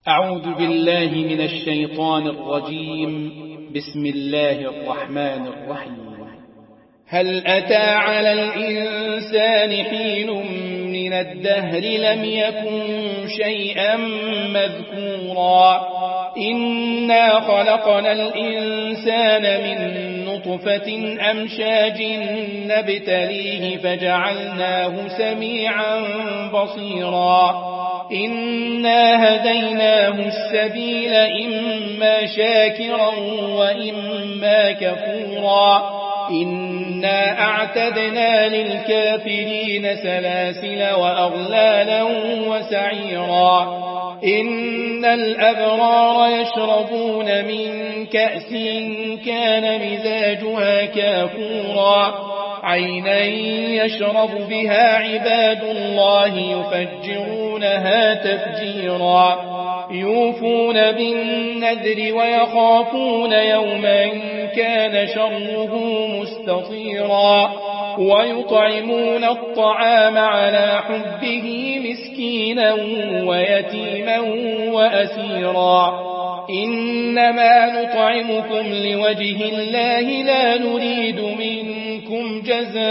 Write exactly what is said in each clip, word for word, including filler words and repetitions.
أعوذ بالله من الشيطان الرجيم. بسم الله الرحمن الرحيم. هل أتى على الإنسان حين من الدهر لم يكن شيئا مذكورا إنا خلقنا الإنسان من نطفة أمشاج نبتليه فجعلناه سميعا بصيرا إنا هديناه السبيل إما شاكرا وإما كفورا إنا أعتدنا للكافرين سلاسل وأغلالا وسعيرا إن الأبرار يشربون من كأس كان مزاجها كافورا عينا يشرب بها عباد الله يفجرونها تفجيرا يوفون بالنذر ويخافون يوما كان شره مستطيرا ويطعمون الطعام على حبه مسكينا ويتيما وأسيرا إنما نطعمكم لوجه الله لا نريد منكم جزاء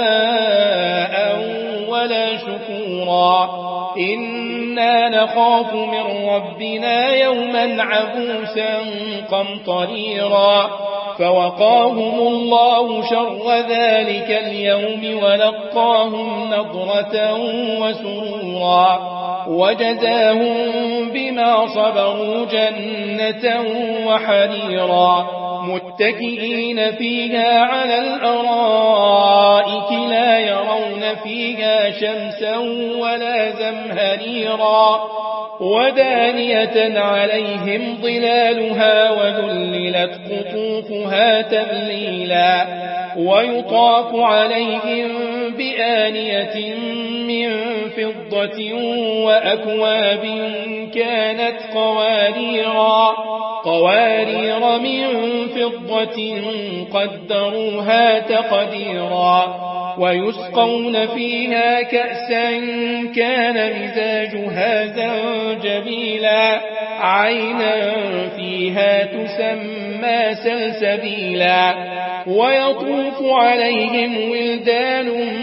ولا شكورا إنا نخاف من ربنا يوما عبوسا قمطريرا فوقاهم الله شر ذلك اليوم ولقاهم نضرة وسرورا وجزاهم بما صبروا جنة وحريرا متكئين فيها على الأرائك لا يرون فيها شمسا ولا زمهريرا ودانية عليهم ظلالها وذللت قطوفها تذليلا ويطاف عليهم بآنية من فضة وأكواب كانت قواريرا قوارير من فضة قدروها تقديرا ويسقون فيها كأسا كان مزاجها زنجبيلا عينا فيها تسمى سلسبيلا ويطوف عليهم ولدان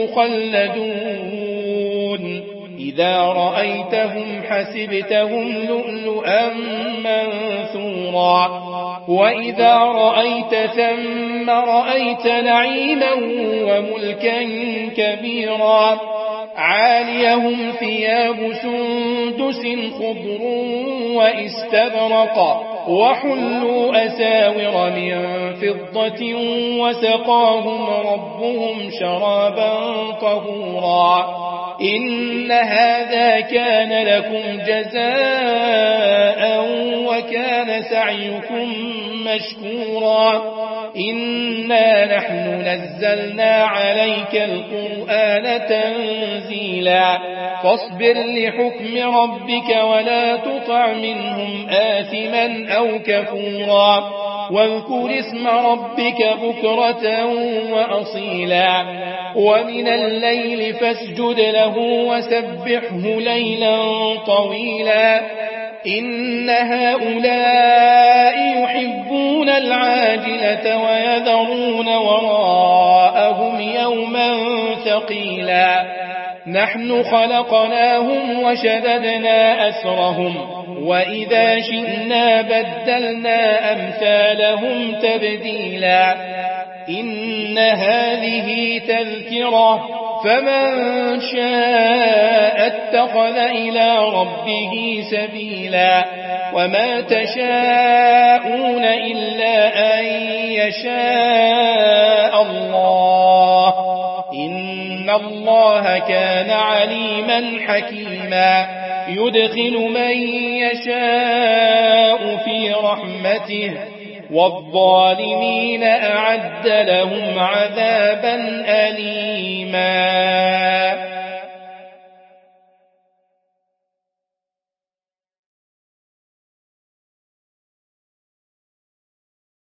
مخلدون إذا رأيتهم حسبتهم لؤلؤا منثورا وإذا رأيت ثم رأيت نعيما وملكا كبيرا عاليهم ثياب سندس خضر واستبرق وحلوا أساور من فضة وسقاهم ربهم شرابا طهورا إن هذا كان لكم جزاء وكان سعيكم مشكورا إنا نحن نزلنا عليك القرآن تنزيلا فاصبر لحكم ربك ولا تطع منهم آثما أو كفورا واذكر اسم ربك بكرة وأصيلا ومن الليل فاسجد له وسبحه ليلا طويلا إن هؤلاء يحبون العاجلة ويذرون وراءهم يوما ثقيلا نحن خلقناهم وشددنا أسرهم وإذا شئنا بدلنا أمثالهم تبديلا إن هذه تذكرة فمن شاء اتخذ إلى ربه سبيلا وما تشاءون إلا أن يشاء الله إن الله كان عليما حكيما يدخل من يشاء في رحمته والظالمين أعد لهم عذابا أليما.